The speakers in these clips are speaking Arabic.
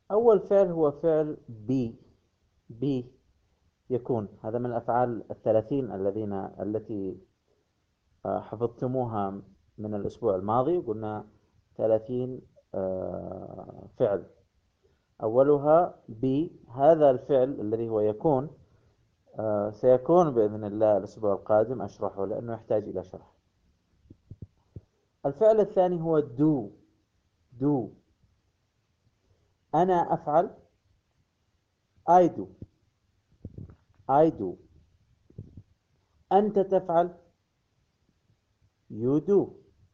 أول فعل هو فعل be يكون. هذا من الأفعال الثلاثين التي حفظتموها من الأسبوع الماضي. قلنا 30 فعل. أولها be. هذا الفعل الذي هو يكون سيكون بإذن الله الأسبوع القادم أشرحه لأنه يحتاج إلى شرح. الفعل الثاني هو do. أنا أفعل. I do. I do. أنت تفعل. You do.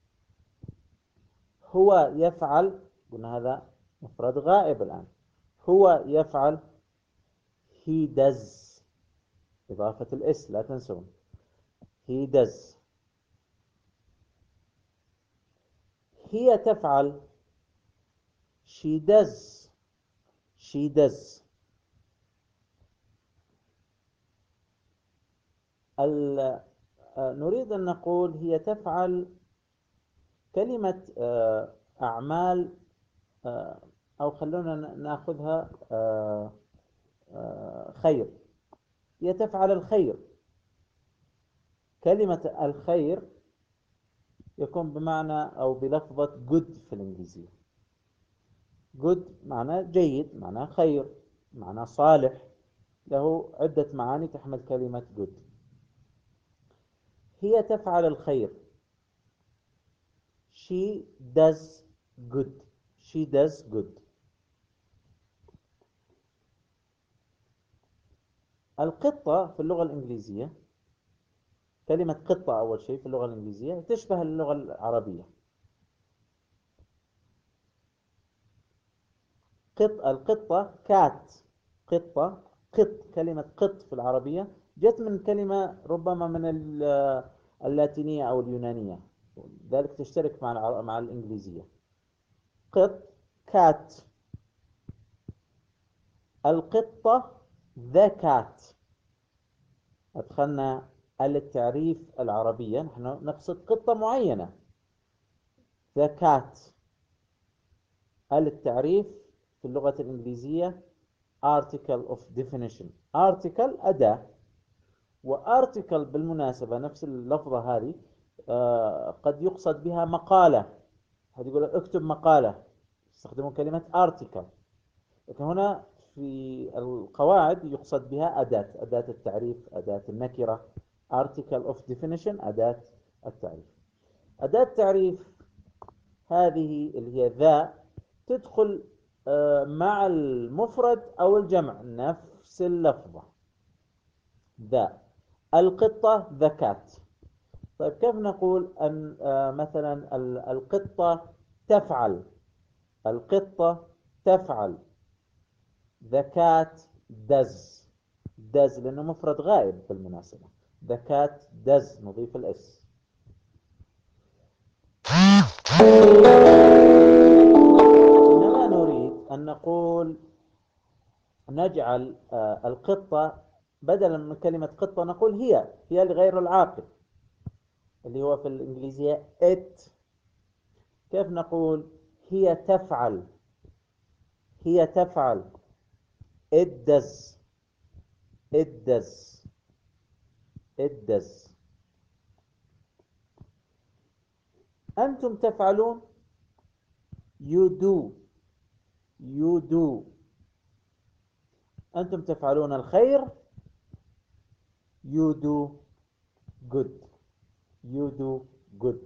هو يفعل. قلنا هذا مفرد غائب الآن. هو يفعل. He does. إضافة الإس لا تنسون. He does. هي تفعل. She does. She does. نريد أن نقول هي تفعل كلمة أعمال، أو خلونا نأخذها خير. هي تفعل الخير. كلمة الخير يكون بمعنى أو بلفظة good في الإنجليزية. good معناه جيد، معناه خير، معناه صالح، له عدة معاني تحمل كلمة good. هي تفعل الخير. She does good. She does good. القطة في اللغة الإنجليزية، كلمة قطة أول شيء في اللغة الإنجليزية تشبه اللغة العربية. القطة كات. قطة قط. كلمة قط في العربية جت من كلمة ربما من اللاتينية أو اليونانية، ذلك تشترك مع الإنجليزية. قط كات. القطة the cat. أدخلنا التعريف العربية، نحن نقصد قطة معينة. the cat. التعريف في اللغة الإنجليزية article of definition. article أداة، وارتكل بالمناسبة نفس اللفظة هذه قد يقصد بها مقالة. هذه يقول اكتب مقالة، يستخدمون كلمة article. لكن هنا في القواعد يقصد بها أداة التعريف، أداة النكرة. article of definition أداة التعريف. أداة التعريف هذه اللي هي ذا تدخل مع المفرد أو الجمع نفس اللفظة ذا. القطة the cat. طيب كيف نقول أن مثلا القطة تفعل. القطة تفعل. the cat does. does لأنه مفرد غائب بالمناسبة. the cat does نضيف الإس. إنما نريد أن نقول نجعل القطة بدلا من كلمة قطة نقول هي لغير العاقل اللي هو في الإنجليزية it. كيف نقول هي تفعل. هي تفعل. it does. it does. it does. أنتم تفعلون. you do. you do. أنتم تفعلون الخير. you do good. you do good.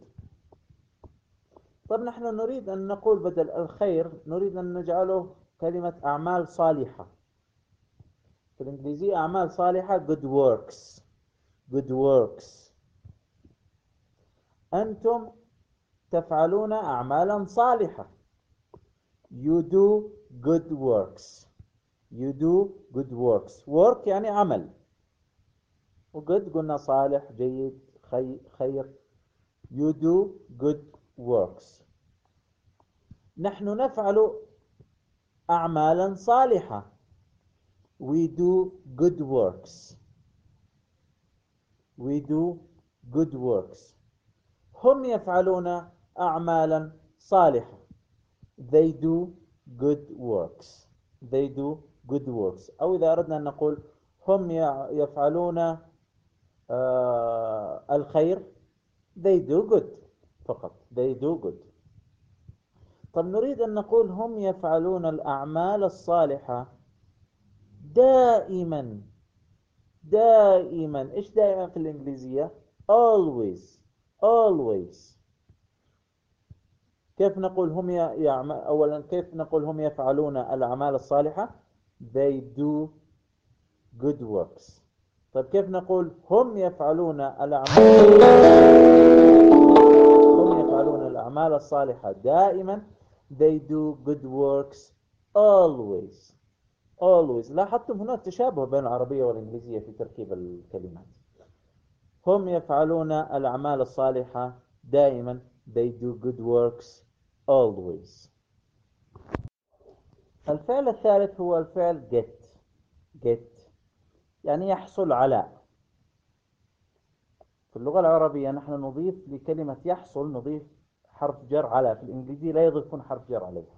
طب نحن نريد أن نقول بدل الخير نريد أن نجعله كلمة أعمال صالحة. في الإنجليزية أعمال صالحة good works. good works. أنتم تفعلون أعمالا صالحة. you do good works. you do good works. work يعني عمل، وgood قلنا صالح جيد خير. you do good works. نحن نفعل أعمالا صالحة. we do good works. we do good works. هم يفعلون أعمالا صالحة. they do good works. they do good works. أو إذا أردنا أن نقول هم يفعلون الخير they do good فقط they do good. طب نريد أن نقول هم يفعلون الأعمال الصالحة دائما. دائما إيش دائما في الإنجليزية؟ always always. كيف نقول هم أولا كيف نقول هم يفعلون الأعمال الصالحة؟ they do good works. طيب كيف نقول هم يفعلون الأعمال الصالحة دائما they do good works always always. لاحظتم هناك تشابه بين العربية والإنجليزية في تركيب الكلمات. هم يفعلون الأعمال الصالحة دائما they do good works always. الفعل الثالث هو الفعل get يعني يحصل على. في اللغة العربية نحن نضيف لكلمة يحصل نضيف حرف جر على. في الإنجليزية لا يضيفون حرف جر عليها.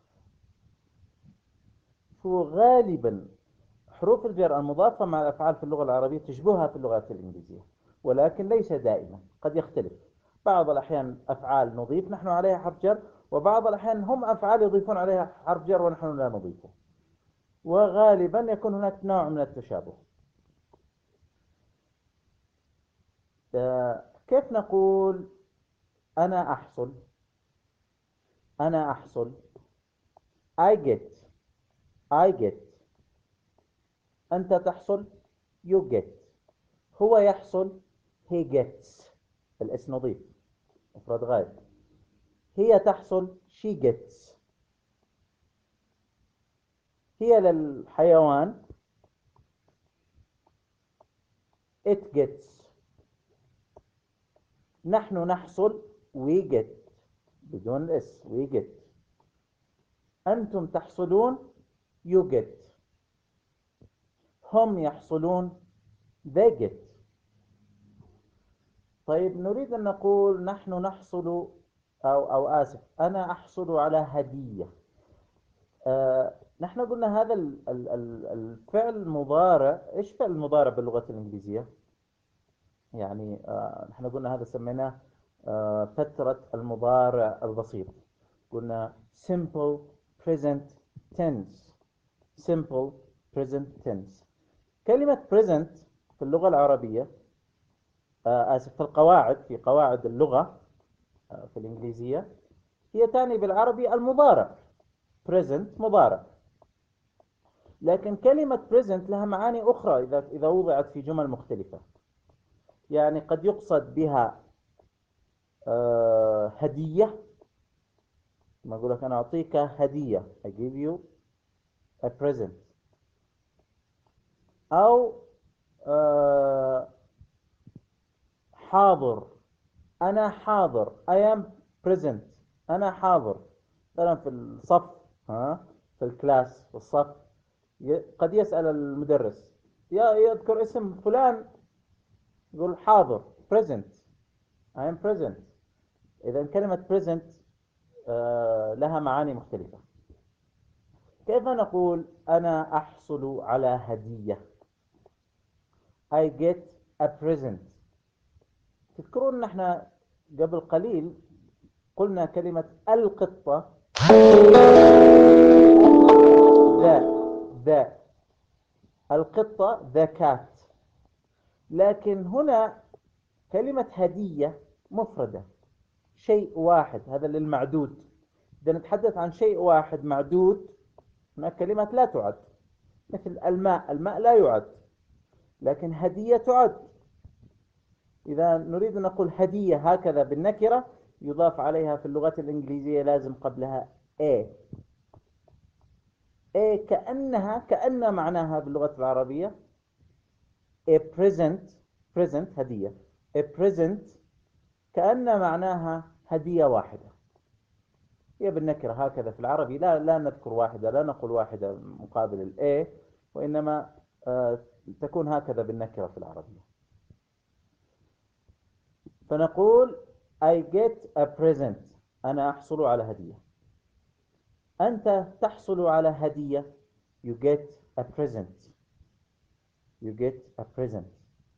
غالبا حروف الجر المضافة مع الأفعال في اللغة العربية تشبهها في اللغات الإنجليزية، ولكن ليس دائما، قد يختلف. بعض الأحيان أفعال نضيف نحن عليها حرف جر، وبعض الأحيان هم أفعال يضيفون عليها حرف جر ونحن لا نضيفه، وغالبا يكون هناك نوع من التشابه. كيف نقول أنا أحصل؟ أنا أحصل I get. أنت تحصل you get. هو يحصل he gets. الاسم نظيف مفرد غائب. هي تحصل she gets. هي للحيوان it gets. نحن نحصل we get بدون الاس we get. أنتم تحصلون you get. هم يحصلون they get. طيب نريد أن نقول نحن نحصل أو آسف أنا أحصل على هدية. نحن قلنا هذا الفعل المضارع. إيش فعل المضارع باللغة الإنجليزية؟ يعني نحن قلنا هذا سميناه فترة المضارع البسيط. قلنا simple present tense. simple present tense. كلمة present في اللغة العربية آسف في قواعد اللغة في الإنجليزية هي تعني بالعربي المضارع. present مضارع. لكن كلمة present لها معاني أخرى إذا وضعت في جمل مختلفة. يعني قد يقصد بها هدية. ما أقول لك أنا أعطيك هدية I give you a present. أو حاضر أنا حاضر I am present. أنا حاضر مثلا في الصف في الكلاس في الصف قد يسأل المدرس يذكر اسم فلان يقول حاضر present I am present. إذا كلمة present لها معاني مختلفة. كيف نقول أنا أحصل على هدية؟ I get a present. تذكرون نحن قبل قليل قلنا كلمة القطة the القطة the cat. لكن هنا كلمة هدية مفردة شيء واحد. هذا للمعدود. إذا نتحدث عن شيء واحد معدود هناك كلمة لا تعد. مثل الماء لا يعد، لكن هدية تعد. إذا نريد أن نقول هدية هكذا بالنكرة يضاف عليها في اللغة الإنجليزية لازم قبلها A كأن معناها باللغة العربية a present هدية. a present كأن معناها هدية واحدة. هي بالنكرة هكذا في العربي لا نذكر واحدة، لا نقول واحدة مقابل ال A، وإنما تكون هكذا بالنكرة في العربية. فنقول I get a present. أنا أحصل على هدية. أنت تحصل على هدية. You get a present. You get a present.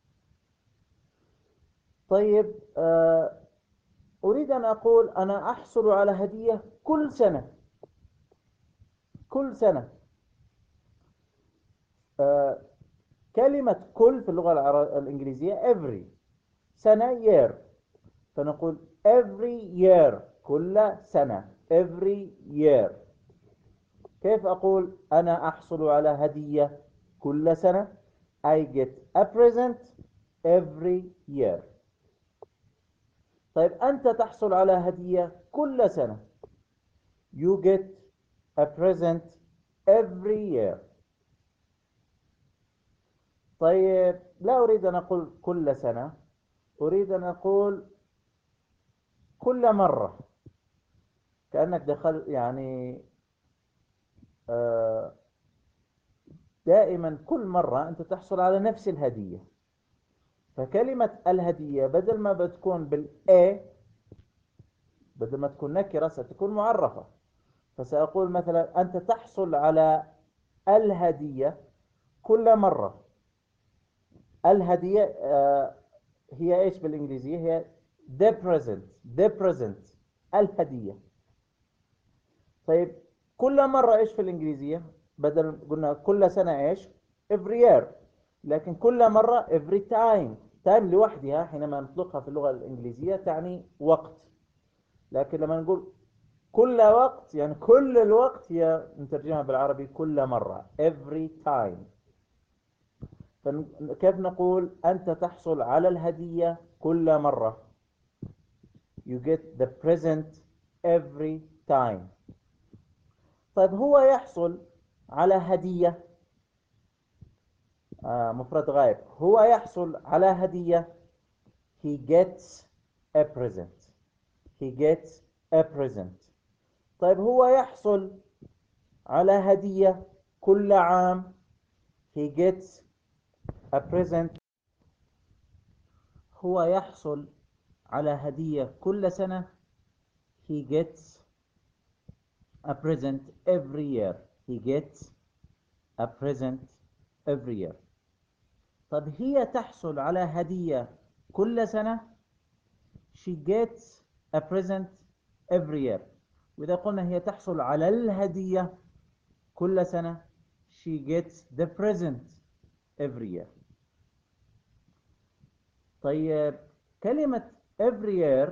طيب أريد أن أقول أنا أحصل على هدية كل سنة. كل سنة. كلمة كل في اللغة الإنجليزية every. سنة year. فنقول every year. كل سنة. every year. كيف أقول أنا أحصل على هدية كل سنة؟ I get a present every year. طيب أنت تحصل على هدية كل سنة. You get a present every year. طيب لا أريد أن أقول كل سنة، أريد أن أقول كل مرة. كأنك دخل يعني دائما كل مرة أنت تحصل على نفس الهدية. فكلمة الهدية بدل ما بتكون بالA، بدل ما تكون نكرة ستكون معرفة. فسأقول مثلا أنت تحصل على الهدية كل مرة. الهدية هي إيش بالإنجليزية؟ هي the present. the present. الهدية. طيب كل مرة إيش في الإنجليزية؟ بدل قلنا كل سنة إيش؟ every year. لكن كل مرة every time. time لوحدها حينما نطلقها في اللغة الإنجليزية تعني وقت. لكن لما نقول كل وقت يعني كل الوقت، هي نترجمها بالعربي كل مرة every time. فكيف نقول أنت تحصل على الهدية كل مرة؟ You get the present every time. طيب هو يحصل على هدية مفرد غائب. هو يحصل على هدية he gets a present. he gets a present. طيب هو يحصل على هدية كل عام he gets a present. هو يحصل على هدية كل سنة he gets a present every year. he gets a present every year. طب هي تحصل على هدية كل سنة she gets a present every year. وإذا قلنا هي تحصل على الهدية كل سنة she gets the present every year. طيب كلمة every year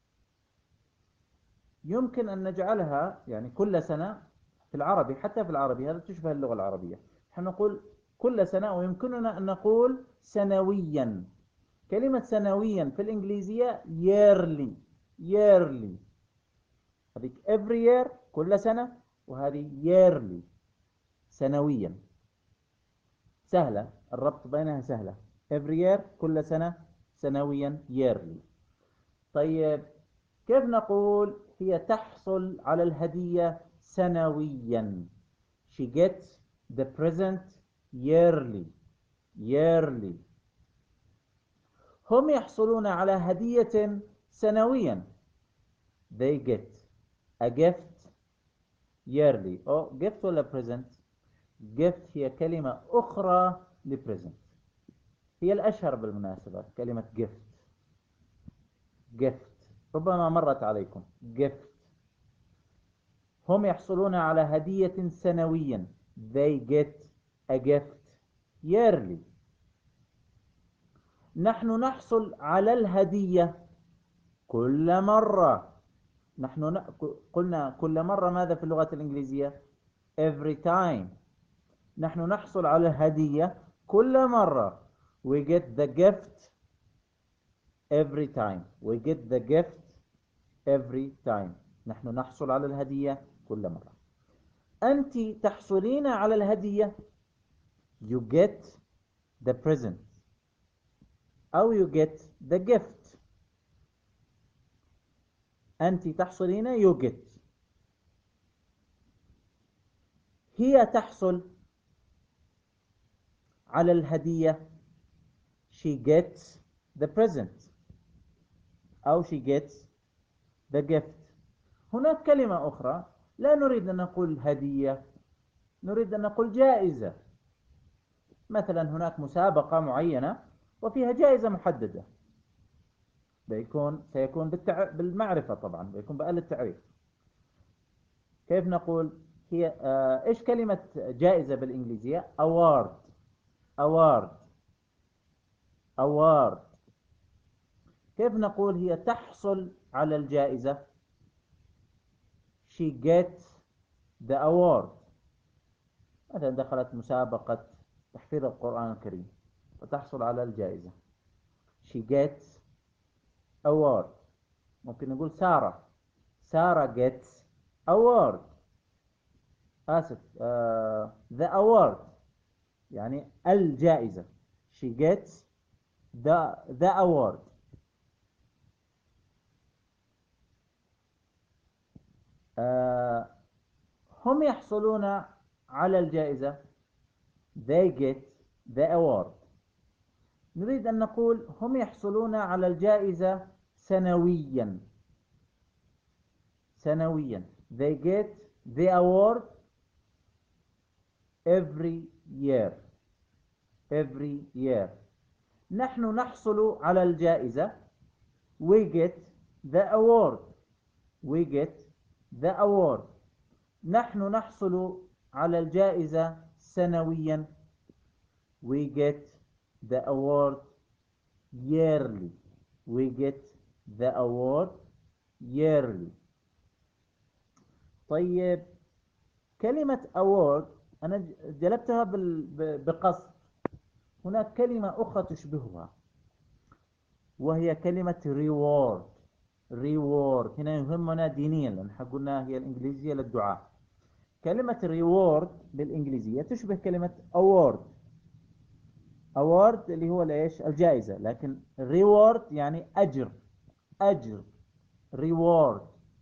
يمكن أن نجعلها يعني كل سنة في العربي، حتى في العربي هذا تشبه اللغة العربية. نحن نقول كل سنة، ويمكننا أن نقول سنويا. كلمة سنويا في الإنجليزية yearly. yearly. هذه every year كل سنة، وهذه yearly سنويا. سهلة الربط بينها سهلة. every year كل سنة، سنويا yearly. طيب كيف نقول هي تحصل على الهدية سنويا؟ she gets the present yearly. yearly. هم يحصلون على هدية سنويا they get a gift yearly. أو gift ولا present؟ gift هي كلمة أخرى ل present، هي الأشهر بالمناسبة. كلمة gift. gift ربما مرت عليكم. gift. هم يحصلون على هدية سنويا they get a gift yearly. نحن نحصل على الهدية كل مرة. نحن قلنا كل مرة ماذا في اللغة الإنجليزية؟ every time. نحن نحصل على الهدية كل مرة we get the gift every time. we get the gift every time. نحن نحصل على الهدية كل مرة. أنت تحصلين على الهدية you get the present أو you get the gift. أنت تحصلين you get. هي تحصل على الهدية she gets the present أو she gets the gift. هناك كلمة أخرى لا نريد أن نقول هدية، نريد أن نقول جائزة، مثلا هناك مسابقة معينة وفيها جائزة محددة، سيكون بالمعرفة طبعا، بيكون بآل التعريف. كيف نقول هي إيش كلمة جائزة بالإنجليزية؟ award. award. award. كيف نقول هي تحصل على الجائزة؟ she gets the award. مثلا دخلت مسابقة تحفيظ القرآن الكريم وتحصل على الجائزة، she gets award. ممكن نقول سارة gets award. آسف the award يعني الجائزة، she gets the award. هم يحصلون على الجائزة they get the award. نريد أن نقول هم يحصلون على الجائزة سنويا. سنويا they get the award every year. every year. نحن نحصل على الجائزة we get the award. we get the award. نحن نحصل على الجائزة سنويا we get the award yearly. we get the award yearly. طيب كلمة award أنا جلبتها بقصد. هناك كلمة أخرى تشبهها وهي كلمة reward. reward هنا يهمنا دينيا لأن قلنا هي الإنجليزية للدعاء. كلمة reward بالإنجليزية تشبه كلمة award. award اللي هو ليش الجائزة، لكن reward يعني أجر. أجر reward.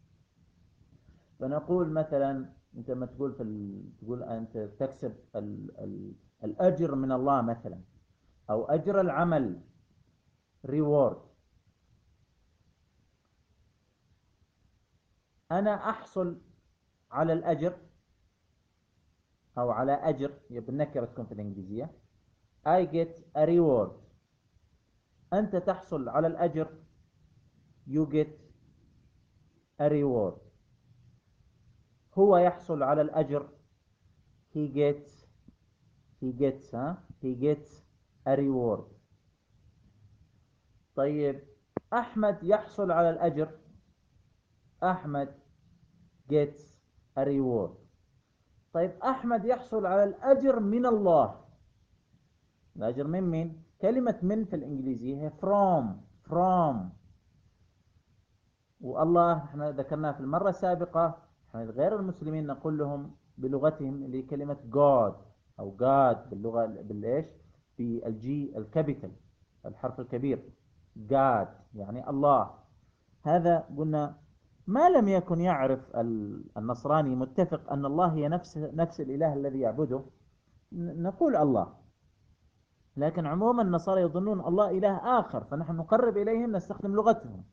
فنقول مثلا أنت ما تقول تقول أنت تكسب الأجر من الله مثلا، أو أجر العمل reward. أنا أحصل على الأجر أو على أجر بالنكرة تكون في الإنجليزية I get a reward. أنت تحصل على الأجر you get a reward. هو يحصل على الأجر he gets a reward. طيب أحمد يحصل على الأجر أحمد gets a reward. طيب أحمد يحصل على الأجر من الله. الأجر من مين؟ كلمة من في الإنجليزية هي from. والله احنا ذكرناها في المرة السابقة، احنا غير المسلمين نقول لهم بلغتهم اللي كلمة God أو God باللغة بالإيش بالجي الكابيتال الحرف الكبير God يعني الله. هذا قلنا ما لم يكن يعرف النصراني متفق أن الله هي نفس الإله الذي يعبده نقول الله، لكن عموما النصارى يظنون الله إله آخر، فنحن نقرب إليهم نستخدم لغتهم.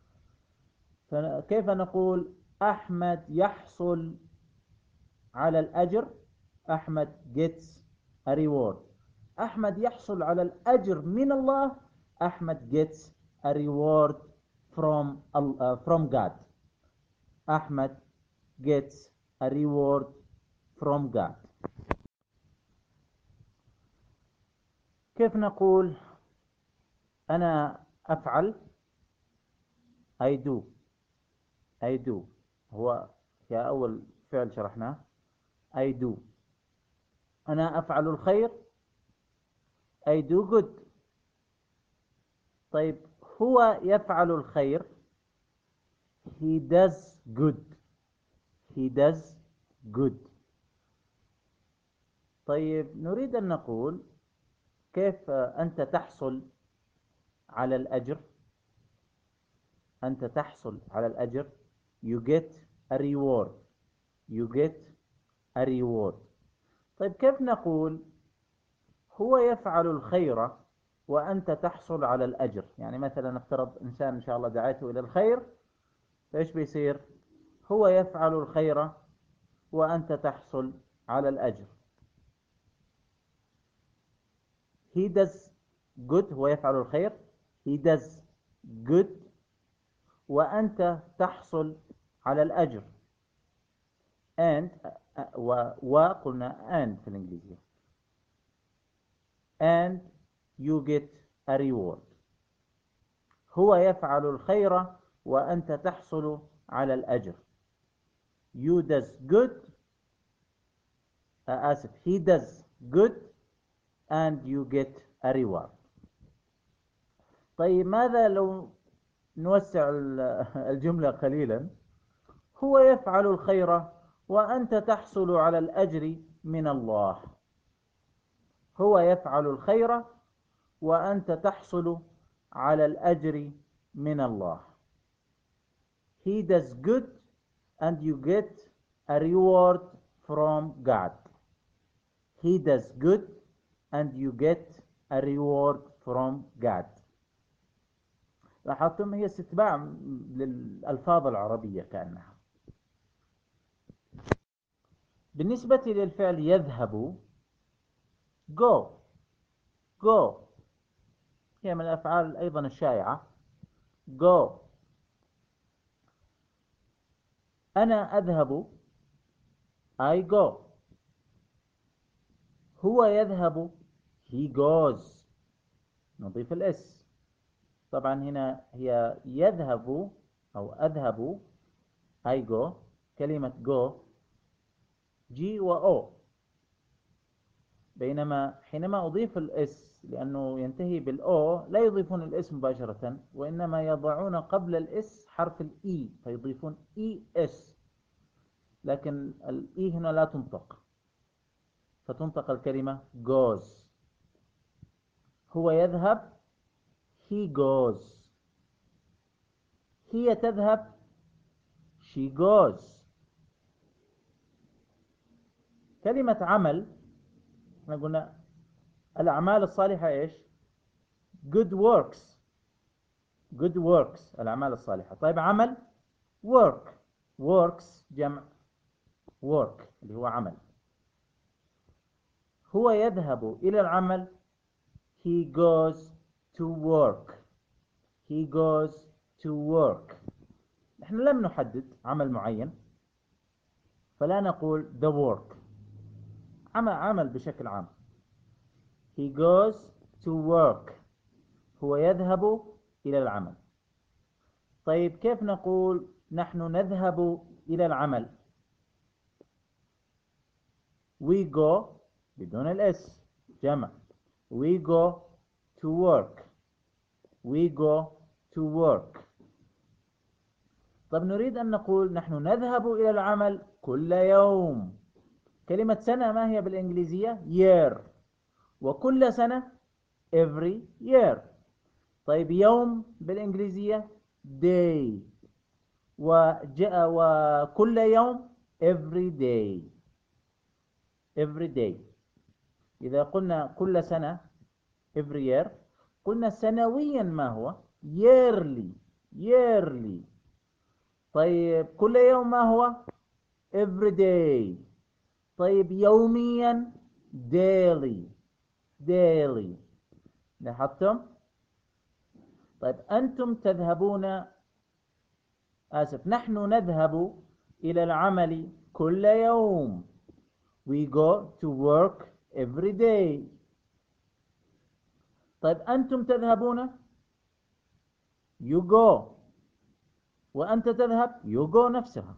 فكيف نقول أحمد يحصل على الأجر أحمد gets a reward. أحمد يحصل على الأجر من الله أحمد gets a reward from God. أحمد gets a reward from God. كيف نقول أنا أفعل I do هو يا أول فعل شرحناه I do. أنا أفعل الخير I do good. طيب هو يفعل الخير he does good. طيب نريد أن نقول كيف أنت تحصل على الأجر. أنت تحصل على الأجر you get a reward. طيب كيف نقول هو يفعل الخير وأنت تحصل على الأجر؟ يعني مثلا نفترض إنسان إن شاء الله دعيته إلى الخير، فإيش بيصير؟ هو يفعل الخير وأنت تحصل على الأجر. he does good هو يفعل الخير. he does good وأنت تحصل على الأجر. and وقلنا and في الإنجليزية. and you get a reward. هو يفعل الخير وأنت تحصل على الأجر. you does good آسف he does good and you get a reward. طيب ماذا لو نوسع الجملة قليلا؟ هو يفعل الخير وأنت تحصل على الأجر من الله. هو يفعل الخير وأنت تحصل على الأجر من الله. he does good and you get a reward from God. he does good and you get a reward from God. لاحظتم هي استتباع للألفاظ العربية كأنها. بالنسبة للفعل يذهب go go هي من الأفعال أيضا الشائعة. go أنا أذهب I go. هو يذهب he goes نضيف الاس. طبعا هنا هي يذهب أو أذهب I go كلمة go G و O، بينما حينما أضيف الاس لأنه ينتهي بالأو لا يضيفون الاس مباشرة، وإنما يضعون قبل الاس حرف الإي فيضيفون إي اس، لكن الإي هنا لا تنطق فتنطق الكلمة goes. هو يذهب he goes. هي تذهب she goes. كلمة عمل احنا قلنا الأعمال الصالحة إيش؟ good works. good works الأعمال الصالحة. طيب عمل work. works جمع work اللي هو عمل. هو يذهب إلى العمل he goes to work. he goes to work. نحن لم نحدد عمل معين فلا نقول the work. عمل بشكل عام. he goes to work هو يذهب إلى العمل. طيب كيف نقول نحن نذهب إلى العمل؟ we go بدون الاس جمع we go to work. we go to work. طب نريد أن نقول نحن نذهب إلى العمل كل يوم. كلمة سنة ما هي بالإنجليزية؟ year، وكل سنة every year. طيب يوم بالإنجليزية day، وكل يوم every day. every day. إذا قلنا كل سنة every year، قلنا سنويا ما هو yearly. yearly. طيب كل يوم ما هو every day. طيب يوميا daily. daily. لاحظتم؟ طيب أنتم تذهبون نحن نذهب إلى العمل كل يوم. we go to work every day. طيب أنتم تذهبون you go، وأنت تذهب you go نفسها.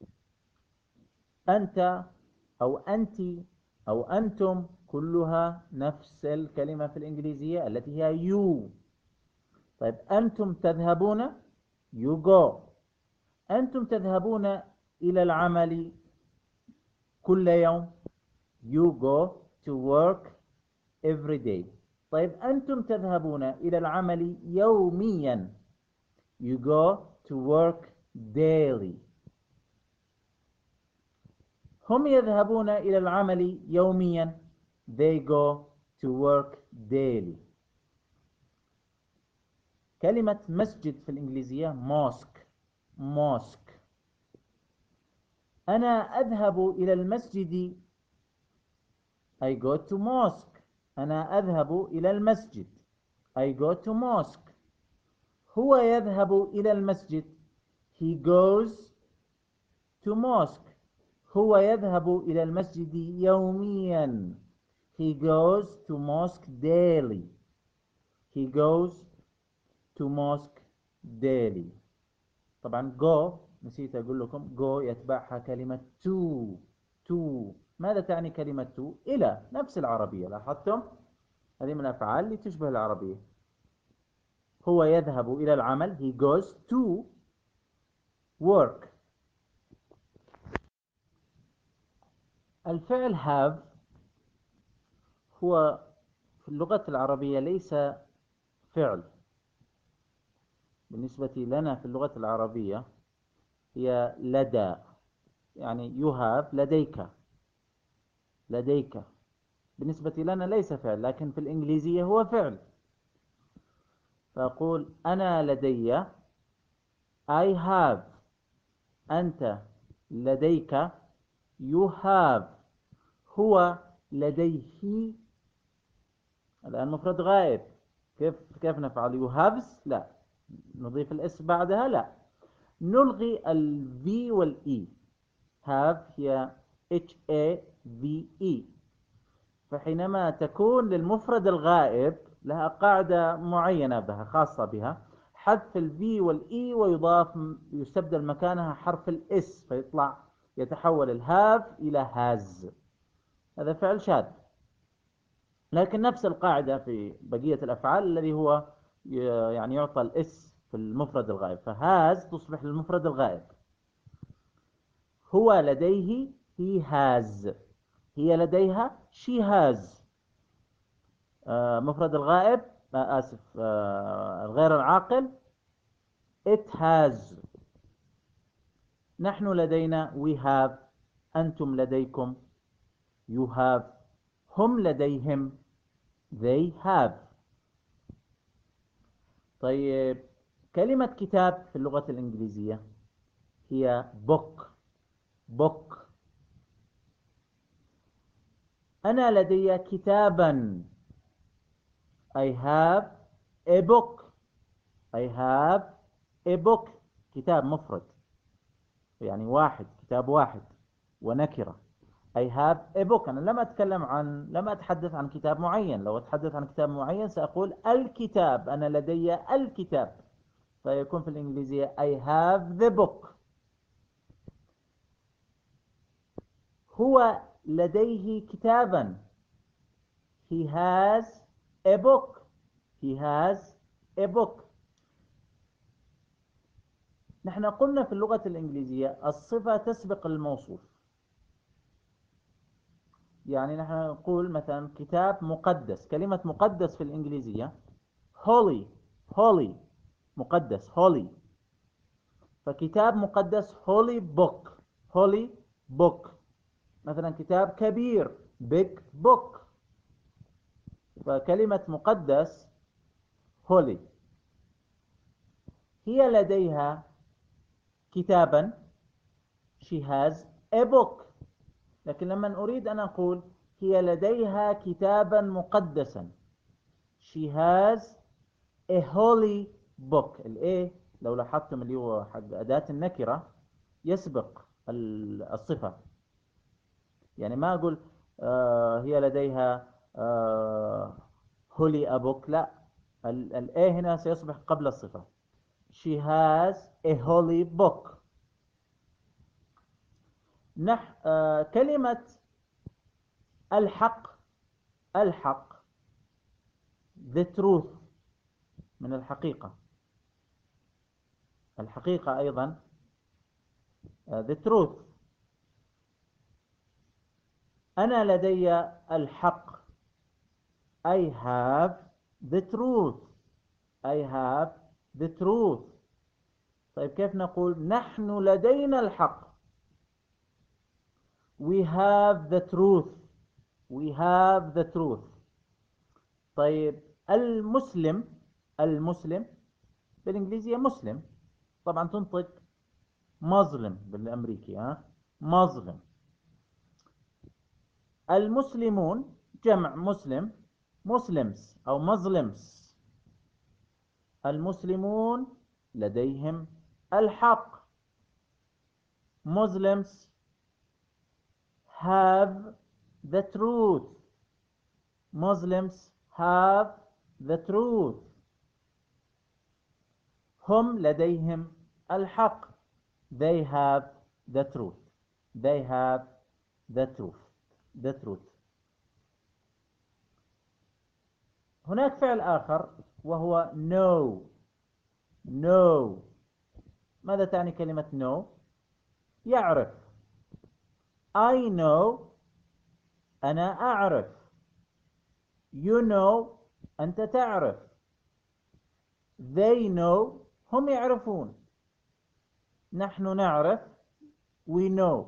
أنت أو أنت أو أنتم كلها نفس الكلمة في الإنجليزية التي هي you. طيب أنتم تذهبون you go. أنتم تذهبون إلى العمل كل يوم you go to work every day. طيب أنتم تذهبون إلى العمل يوميا you go to work daily. هم يذهبون إلى العمل يوميا they go to work daily. كلمة مسجد في الإنجليزية mosque. mosque. أنا أذهب إلى المسجد I go to mosque. أنا أذهب إلى المسجد. I go to mosque. هو يذهب إلى المسجد. He goes to mosque. هو يذهب إلى المسجد يوميا. He goes to mosque daily. He goes to mosque daily. طبعا go نسيت أقول لكم go يتبعها كلمة to. to ماذا تعني كلمة to؟ إلى، نفس العربية. لاحظتم؟ هذه من الأفعال اللي تشبه العربية. هو يذهب إلى العمل. He goes to work. الفعل have هو في اللغة العربية ليس فعل. بالنسبة لنا في اللغة العربية هي لدى، يعني you have لديك. لديك بالنسبة لنا ليس فعل، لكن في الإنجليزية هو فعل. فأقول أنا لدي I have. أنت لديك you have. هو لديه. الآن مفرد غائب. كيف نفعل؟ you haves لا، نضيف الاس بعدها لا، نلغي الفي والاي. have هي HAVE. فحينما تكون للمفرد الغائب لها قاعدة معينة بها خاصة بها، حذف الفي والاي ويضاف يستبدل مكانها حرف الاس، فيطلع يتحول الهاف إلى هاز. هذا فعل شاذ، لكن نفس القاعدة في بقية الأفعال الذي هو يعني يعطى الاس في المفرد الغائب، فهاز تصبح للمفرد الغائب. هو لديه he has. هي لديها she has. مفرد الغائب آسف الغير العاقل it has. نحن لدينا we have. أنتم لديكم you have. هم لديهم they have. طيب كلمة كتاب في اللغة الإنجليزية هي book. book. أنا لدي كتابا. I have a book. I have a book. كتاب مفرد يعني واحد، كتاب واحد ونكرة. I have a book. أنا لم أتحدث عن كتاب معين. لو أتحدث عن كتاب معين سأقول الكتاب. أنا لدي الكتاب، فيكون في الإنجليزية I have the book. هو لديه كتابا. He has a book. He has a book. نحن قلنا في اللغة الإنجليزية الصفة تسبق الموصوف. يعني نحن نقول مثلا كتاب مقدس. كلمة مقدس في الإنجليزية holy. holy مقدس holy. فكتاب مقدس holy book. holy book. مثلا كتاب كبير big book. فكلمة مقدس holy. هي لديها كتابا she has a book. لكن لما أريد أن أقول هي لديها كتابا مقدسا she has a holy book. الايه لو لاحظتم اللي هو حق أداة النكرة يسبق الصفة. يعني ما أقول هي لديها holy a book، لا، الايه هنا سيصبح قبل الصفة. she has a holy book. كلمة الحق. الحق the truth من الحقيقة. الحقيقة أيضا the truth. أنا لدي الحق. I have the truth. I have the truth. طيب كيف نقول نحن لدينا الحق؟ We have the truth. We have the truth. طيب المسلم. المسلم بالإنجليزية مسلم، طبعا تنطق Muslim بالأمريكي Muslim. المسلمون جمع مسلم، مسلمز أو مظلمز. المسلمون لديهم الحق. Muslims have the truth. Muslims have the truth. هم لديهم الحق. They have the truth. They have the truth. The truth. هناك فعل آخر وهو know. know. ماذا تعني كلمة know؟ يعرف. I know. أنا أعرف. You know. أنت تعرف. They know. هم يعرفون. نحن نعرف. We know.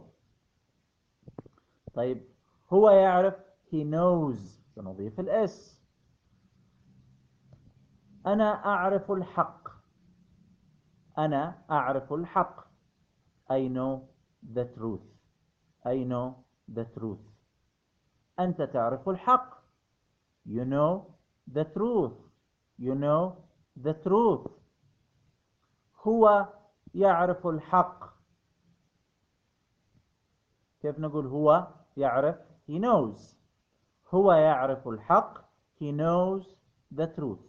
طيب هو يعرف. He knows. سنضيف الأس. أنا أعرف الحق. أنا أعرف الحق. I know the truth. I know the truth. أنت تعرف الحق. You know the truth. You know the truth. هو يعرف الحق. كيف نقول هو يعرف؟ He knows. هو يعرف الحق. He knows the truth.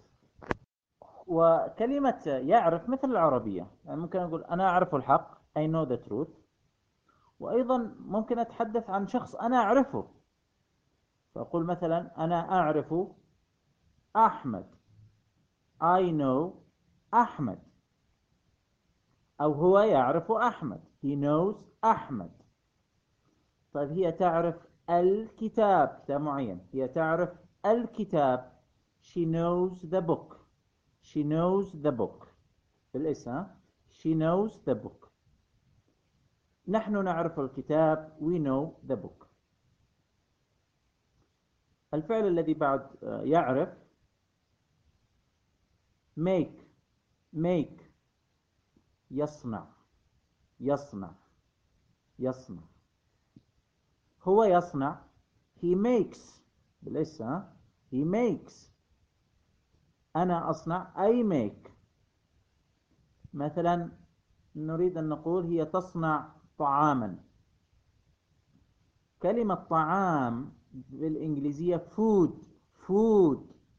وكلمة يعرف مثل العربية، يعني ممكن أقول أنا أعرف الحق. I know the truth. وأيضا ممكن أتحدث عن شخص أنا أعرفه، فأقول مثلا أنا أعرف أحمد. I know أحمد. أو هو يعرف أحمد. He knows أحمد. طيب هي تعرف الكتاب، كتاب معين، هي تعرف الكتاب. She knows the book. She knows the book. بالاسم. She knows the book. نحن نعرف الكتاب. We know the book. الفعل الذي بعد يعرف make. make. يصنع. يصنع. يصنع. هو يصنع. He makes. بالاسم. He makes. أنا أصنع. I make. مثلا نريد أن نقول هي تصنع طعاما. كلمة طعام بالإنجليزية food. food.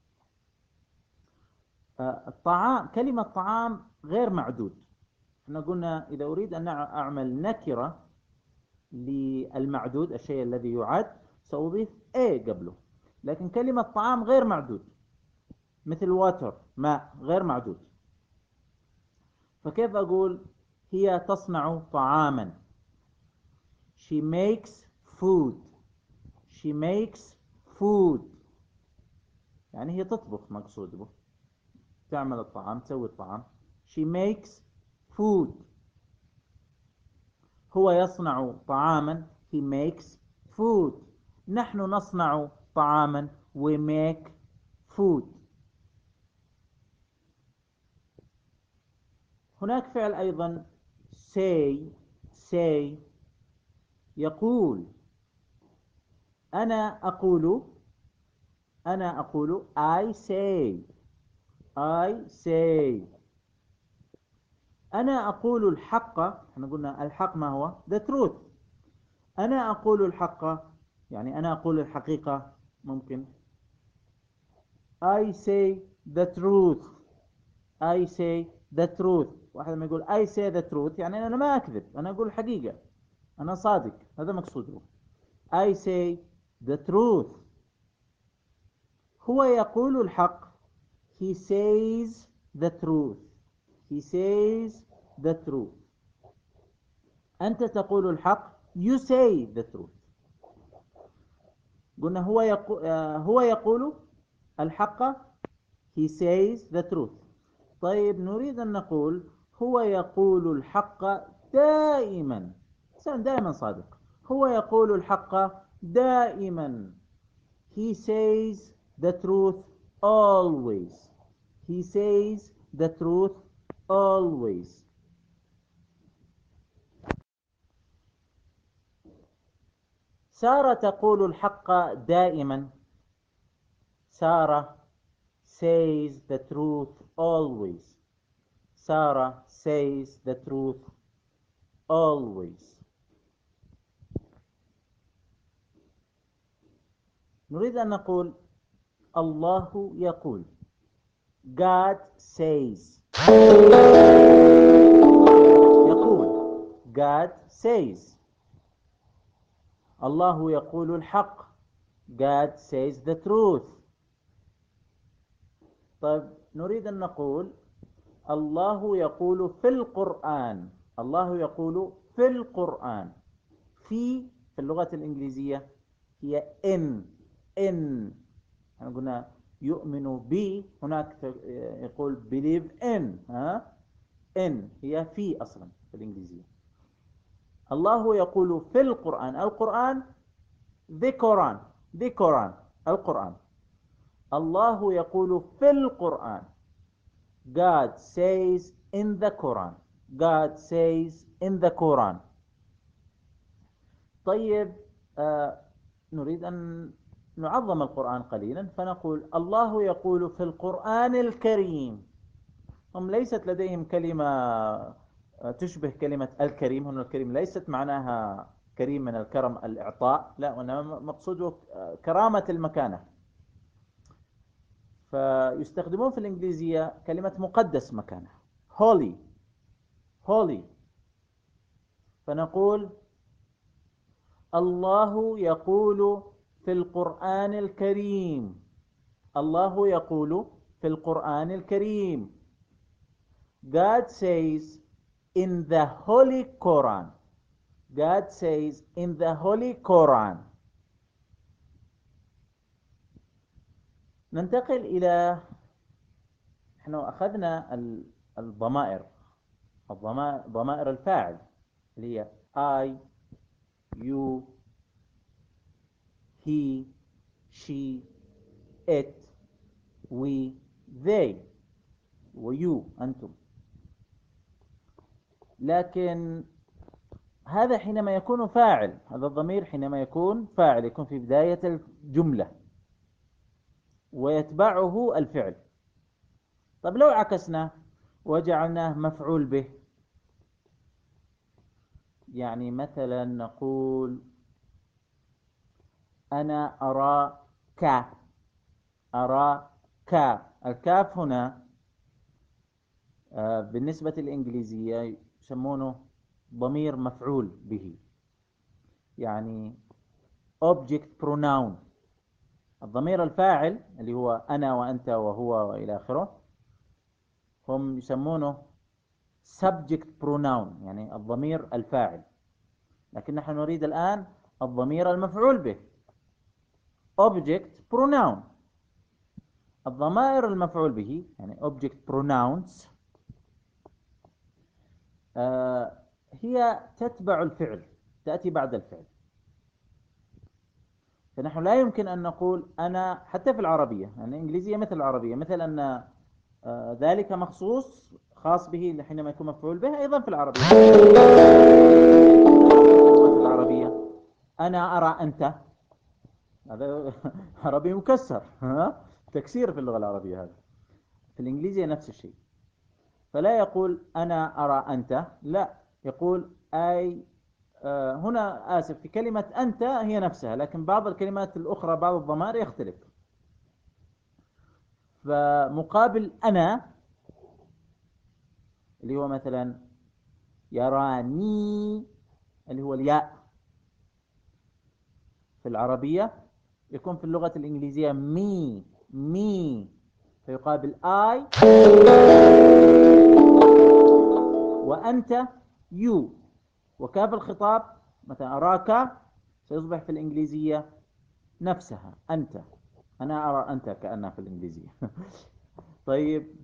الطعام، كلمة طعام غير معدود. احنا قلنا إذا أريد أن أعمل نكرة للمعدود، الشيء الذي يعد، سأضيف A قبله. لكن كلمة طعام غير معدود، مثل water ماء غير معدود. فكيف أقول هي تصنع طعاما؟ She makes food. She makes food. يعني هي تطبخ، مقصود به تعمل الطعام، تسوي الطعام. She makes food. هو يصنع طعاما. He makes food. نحن نصنع طعاما. We make food. هناك فعل أيضا say. say. يقول. أنا أقول. أنا أقول. I say. I say. أنا أقول الحق. احنا قلنا الحق ما هو؟ the truth. أنا أقول الحق، يعني أنا أقول الحقيقة. ممكن I say the truth. I say the truth. واحد لما يقول I say the truth يعني أنا ما أكذب، أنا أقول الحقيقة، أنا صادق، هذا مقصوده. I say the truth. هو يقول الحق. He says the truth. He says the truth. أنت تقول الحق. You say the truth. قلنا هو يقول الحق. He says the truth. طيب نريد أن نقول هو يقول الحق دائما. إنسان دائما صادق. هو يقول الحق دائما. He says the truth always. He says the truth always. سارة تقول الحق دائما. سارة says the truth always. سارة says the truth always. نريد أن نقول الله يقول. God says. يقول. God says. الله يقول الحق. God says the truth. طيب نريد أن نقول الله يقول في القرآن. الله يقول في القرآن. في اللغة الإنجليزية هي in. قلنا يؤمن بي، هناك يقول believe in. in هي في أصلا في الإنجليزية. الله يقول في القرآن. القرآن the Quran. القرآن. الله يقول في القرآن. God says in the Quran. God says in the Quran. طيب نريد أن نعظم القرآن قليلا فنقول الله يقول في القرآن الكريم. هم ليست لديهم كلمة تشبه كلمة الكريم. هنا الكريم ليست معناها كريم من الكرم الإعطاء، لا، وإنما مقصوده كرامة المكانة. فيستخدمون في الإنجليزية كلمة مقدس مكانه holy. فنقول الله يقول في القرآن الكريم. الله يقول في القرآن الكريم. God says in the Holy Quran. God says in the Holy Quran. ننتقل إلى، نحن أخذنا الضمائر ضمائر الفاعل اللي هي I, you, he, she, it, we, they, ويو أنتم. لكن هذا حينما يكون فاعل. هذا الضمير حينما يكون فاعل يكون في بداية الجملة ويتبعه الفعل. طب لو عكسناه وجعلناه مفعول به، يعني مثلا نقول أنا أراك. الكاف هنا بالنسبة للإنجليزية يسمونه ضمير مفعول به، يعني object pronoun. الضمير الفاعل اللي هو أنا وأنت وهو وإلى آخره هم يسمونه subject pronoun، يعني الضمير الفاعل. لكن نحن نريد الآن الضمير المفعول به object pronoun. الضمائر المفعول به يعني object pronouns هي تتبع الفعل، تأتي بعد الفعل. فنحن لا يمكن أن نقول أنا، حتى في العربية، يعني الإنجليزية مثل العربية، مثل أن ذلك مخصوص خاص به حينما يكون مفعول به، أيضا في العربية. في العربية أنا أرى أنت، هذا عربي مكسر، تكسير في اللغة العربية. هذا في الإنجليزية نفس الشيء. فلا يقول أنا أرى أنت، لا، يقول أي. هنا آسف، في كلمة أنت هي نفسها، لكن بعض الكلمات الأخرى بعض الضمائر يختلف. فمقابل أنا اللي هو مثلا يراني اللي هو الياء في العربية، يكون في اللغة الإنجليزية مي، فيقابل I وأنت you. وكاف الخطاب مثلا أراك سيصبح في الإنجليزية نفسها أنت. أنا أرى أنت كأنها في الإنجليزية. طيب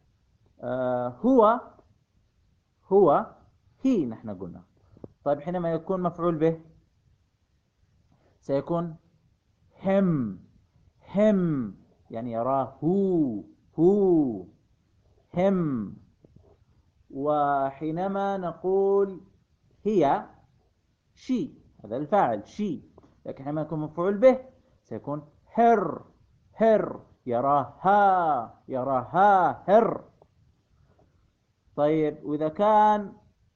هو هي نحن قلنا. طيب حينما يكون مفعول به سيكون him يعني يراه هو him. وحينما نقول هي she، هذا الفاعل she، لكن حينما يكون مفعول به سيكون her her، يراها يراها her. طيب وإذا كان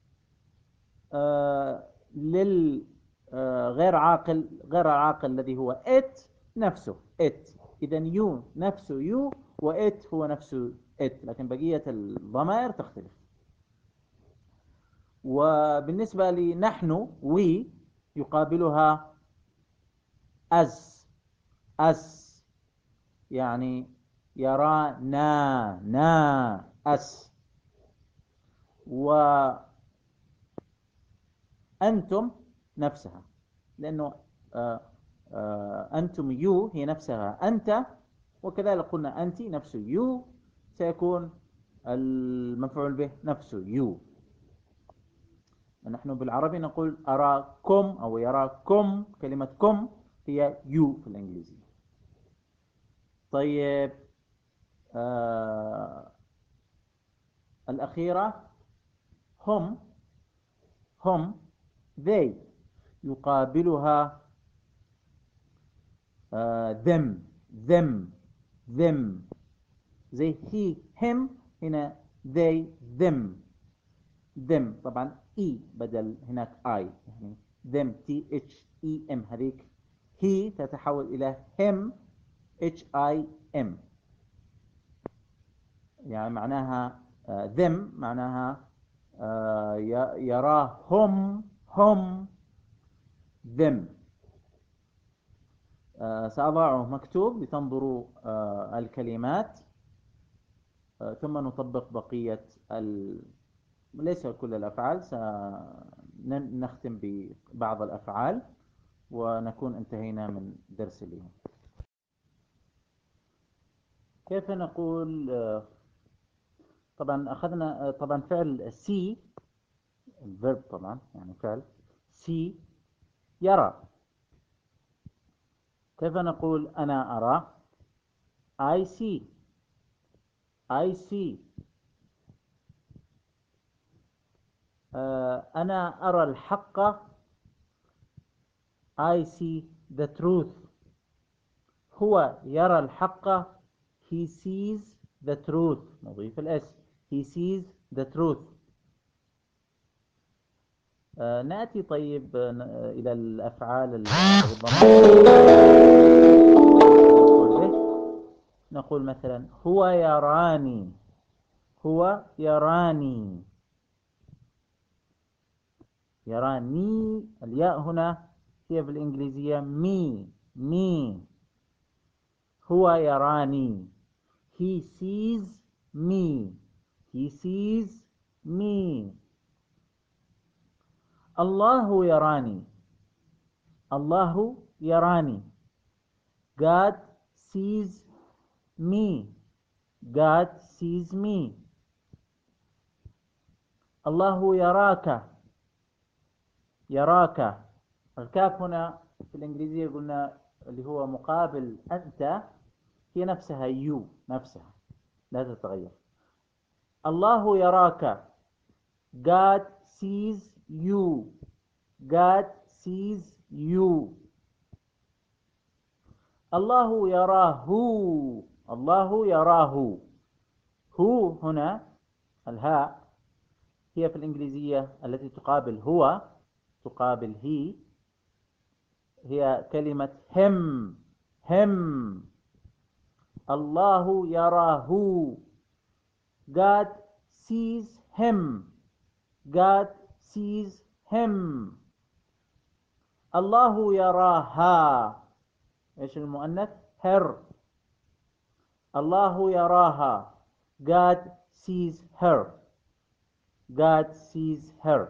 لل غير عاقل، غير العاقل الذي هو it نفسه it، إذن يو نفسه يو وإت هو نفسه it، لكن بقية الضمائر تختلف. وبالنسبة لنحن we يقابلها as as، يعني يرانا نا as. وأنتم نفسها، لأنه أنتم يو هي نفسها أنت، وكذلك قلنا أنت نفسه يو، سيكون المفعول به نفسه يو. نحن بالعربي نقول أراكم أو يراكم، كلمة كم هي يو في الإنجليزية. طيب الأخيرة هم هم they يقابلها them them them، زي he him، هنا they them them، طبعا e بدل هناك I، يعني them t h e m، هذيك he تتحول إلى him h i m، يعني معناها them معناها يراهم هم them. سأضعه مكتوب لتنظروا الكلمات، ثم نطبق بقية ليس كل الأفعال، سنختم ببعض الأفعال ونكون انتهينا من درس اليوم. كيف نقول طبعا أخذنا طبعا فعل see الفيرب، طبعا يعني فعل see يرى. كيف نقول أنا أرى؟ I see I see. أنا أرى الحق I see the truth. هو يرى الحق he sees the truth، نضيف الأس he sees the truth. نأتي طيب إلى الأفعال نقول مثلا هو يراني هو يراني يراني، الياء هنا هي بالإنجليزية me هو يراني he sees me he sees me. الله يراني الله يراني God sees me God sees me. الله يراك يراك، الكاف هنا في الإنجليزية قلنا اللي هو مقابل أنت هي نفسها يو نفسها لا تتغير. الله يراك God sees you God sees you. الله يراه الله يراه، هو هنا الهاء هي في الإنجليزية التي تقابل هو تقابل هي كلمة him الله يراه God sees him God sees him. الله يراها، ايش المؤنث her، الله يراها God sees her God sees her.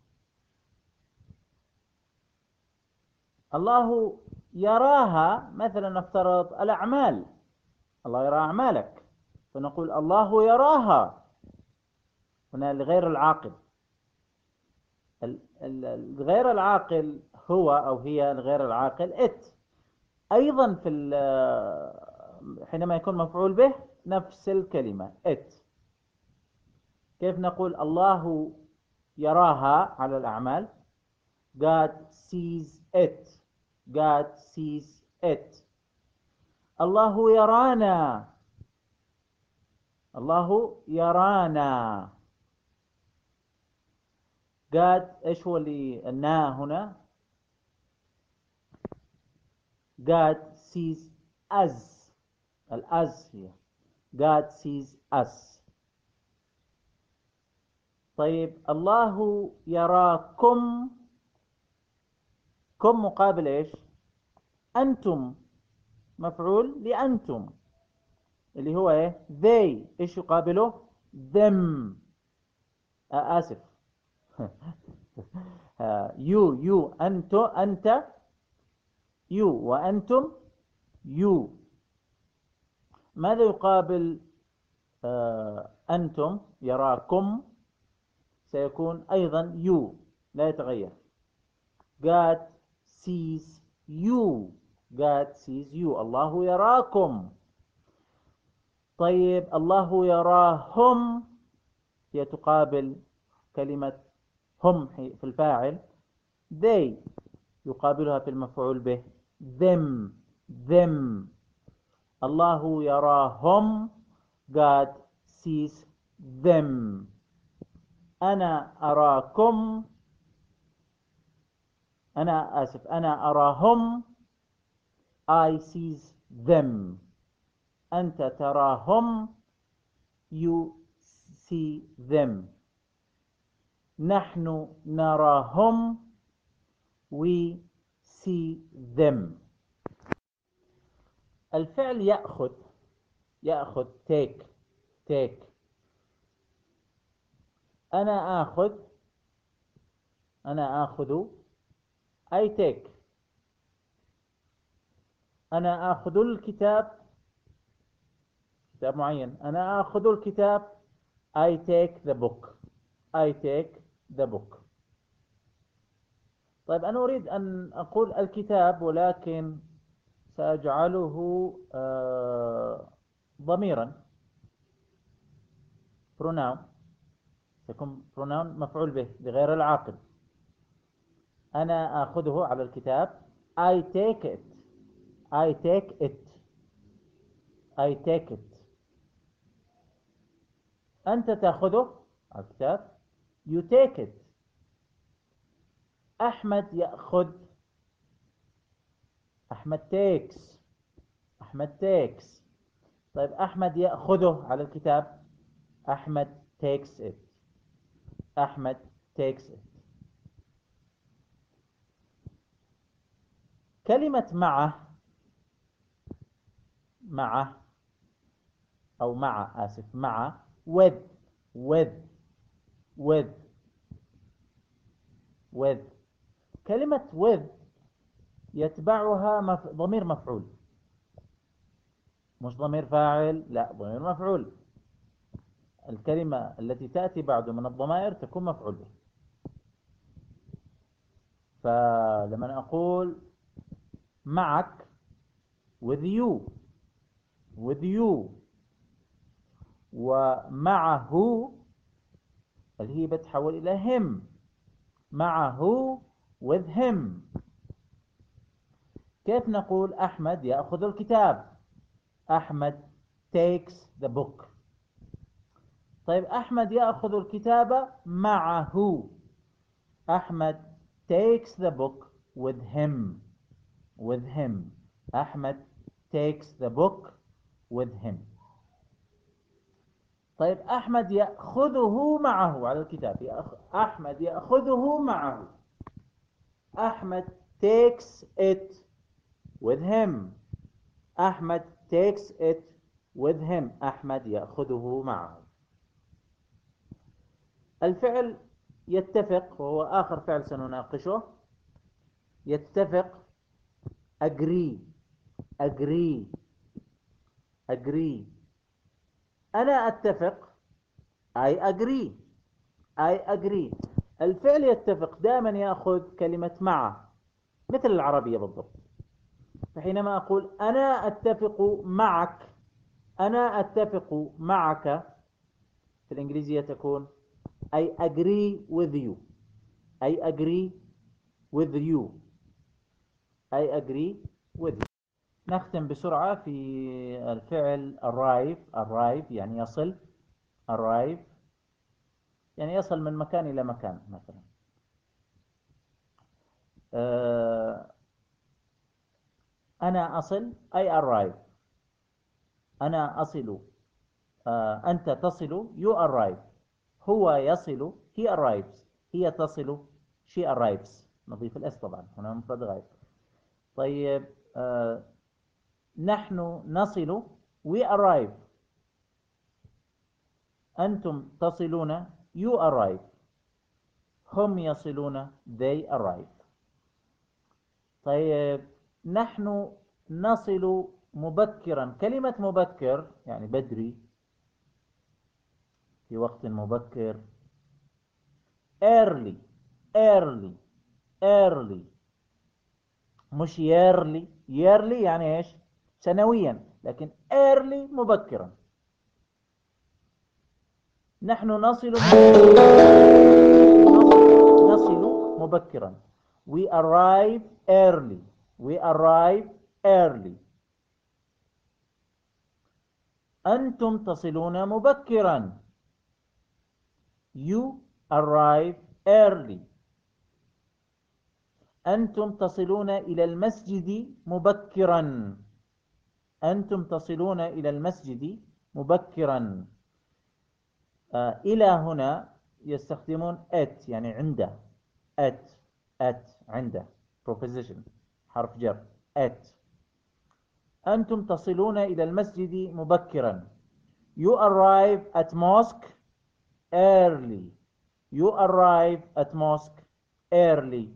الله يراها مثلا نفترض الأعمال، الله يرى أعمالك فنقول الله يراها هنا لغير العاقل. الغير العاقل هو أو هي الغير العاقل it، أيضا في حينما يكون مفعول به نفس الكلمة it. كيف نقول الله يراها على الأعمال God sees it God sees it. الله يرانا. الله يرانا. God إيش هو اللي النا هنا؟ God sees us. الأز هي God sees us. طيب الله يراكم. كم مقابل إيش؟ أنتم. مفعول لأنتم اللي هو إيه؟ they. إيش يقابله؟ them. آسف. you أنت you وأنتم you. ماذا يقابل أنتم؟ يراكم سيكون أيضا you لا يتغير. God sees you. God sees you. الله يراكم. طيب الله يراهم هي تقابل كلمة هم في الفاعل they يقابلها في المفعول به them. them. الله يراهم. God sees them. أنا أراكم. أنا أراهم. I sees them. أنت تراهم. You see them. نحن نراهم. We see them. الفعل يأخذ take. أنا آخذ I take. أنا آخذ الكتاب كتاب معين. أنا آخذ الكتاب I take the book. I take the book. طيب أنا أريد أن أقول الكتاب ولكن سأجعله ضميرا pronoun. سيكون pronoun مفعول به بغير العاقل. أنا آخذه على الكتاب I take it. I take it. I take it. أنت تأخذه على الكتاب you take it. أحمد يأخذ أحمد takes. أحمد takes. طيب أحمد يأخذه على الكتاب أحمد takes it. أحمد takes it. كلمة مع أو مع with. كلمة with يتبعها ضمير مفعول مش ضمير فاعل. لا ضمير مفعول. الكلمة التي تأتي بعد من الضمائر تكون مفعول به. فلما أقول معك with you ومعه اللي هي بتحول إلى him. معه with him. كيف نقول أحمد يأخذ الكتاب؟ أحمد takes the book. طيب أحمد يأخذ الكتاب معه. أحمد takes the book with him. أحمد takes the book with him. طيب أحمد يأخذه معه على الكتاب. أحمد يأخذه معه. أحمد takes it with him. أحمد takes it with him. أحمد يأخذه معه. الفعل يتفق وهو آخر فعل سنناقشه. يتفق agree. أنا أتفق I agree. الفعل يتفق دائما يأخذ كلمة مع مثل العربية بالضبط. فحينما أقول أنا أتفق معك في الإنجليزية تكون I agree with you. I agree with you. نختم بسرعة في الفعل arrive يعني يصل. arrive يعني يصل من مكان إلى مكان مثلا. أنا أصل I arrive. أنا أصل أنت تصل you arrive. هو يصل he arrives. هي تصل she arrives. نضيف الأس طبعا هنا مفرد غائب. طيب نحن نصل we arrive. أنتم تصلون you arrive. هم يصلون they arrive. طيب نحن نصل مبكرا. كلمة مبكر يعني بدري، في وقت مبكر. early early early مش yearly يعني ايش؟ سنويا. لكن early مبكرا. نحن نصل مبكرا. we arrive early. we arrive early. أنتم تصلون مبكرا. you arrive early. أنتم تصلون إلى المسجد مبكرا. أنتم تصلون إلى المسجد مبكرا. إلى هنا يستخدمون at يعني عنده. at عنده preposition حرف جر at. أنتم تصلون إلى المسجد مبكرا. You arrive at mosque early. You arrive at mosque early.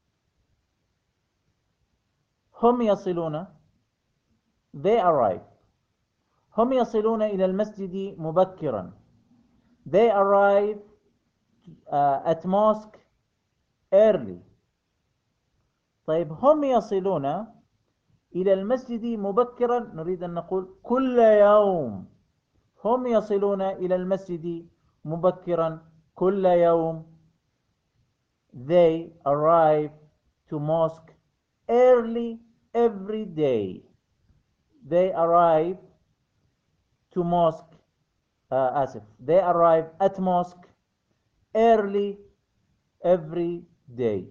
هم يصلون they arrive. هم يصلون إلى المسجد مبكرا. They arrive at mosque early. طيب هم يصلون إلى المسجد مبكرا. نريد أن نقول كل يوم. هم يصلون إلى المسجد مبكرا كل يوم. They arrive to mosque early every day. They arrive to mosque They arrive at mosque early every day.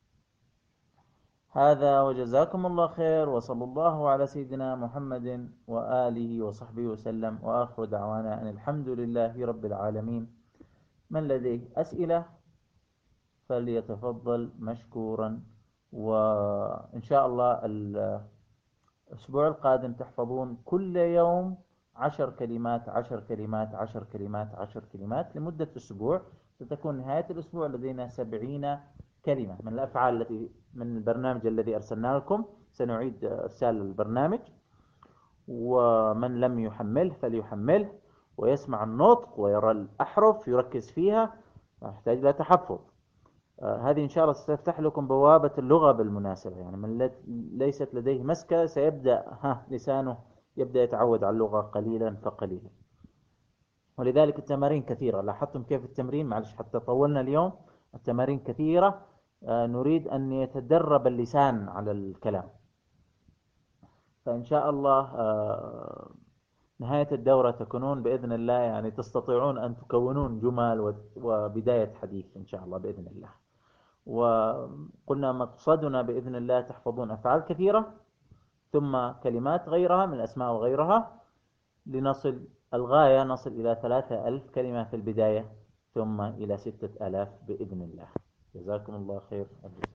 هذا وجزاكم الله خير، وصلى الله على سيدنا محمد وآله وصحبه وسلم، وآخر دعوانا أن الحمد لله رب العالمين. من لديه أسئلة فليتفضل مشكورا. وإن شاء الله الأسبوع القادم تحفظون كل يوم 10 كلمات 10 كلمات 10 كلمات 10 كلمات لمدة أسبوع. ستكون نهاية الأسبوع لدينا 70 كلمة من الأفعال التي من البرنامج الذي أرسلنا لكم. سنعيد إرسال البرنامج، ومن لم يحمله فليحمله ويسمع النطق ويرى الأحرف يركز فيها. يحتاج إلى تحفظ. هذه إن شاء الله ستفتح لكم بوابة اللغة بالمناسبة. يعني من ليست لديه مسكة سيبدأ لسانه يبدأ يتعود على اللغة قليلا فقليلا. ولذلك التمارين كثيرة. لاحظتم كيف التمرين؟ معلش حتى طولنا اليوم. التمارين كثيرة. نريد أن يتدرب اللسان على الكلام. فإن شاء الله نهاية الدورة تكونون بإذن الله يعني تستطيعون أن تكونون جمل وبداية حديث إن شاء الله بإذن الله. وقلنا مقصدنا بإذن الله تحفظون أفعال كثيرة ثم كلمات غيرها من الأسماء وغيرها، لنصل الغاية نصل إلى 3000 كلمة في البداية ثم إلى 6000 بإذن الله. جزاكم الله خير.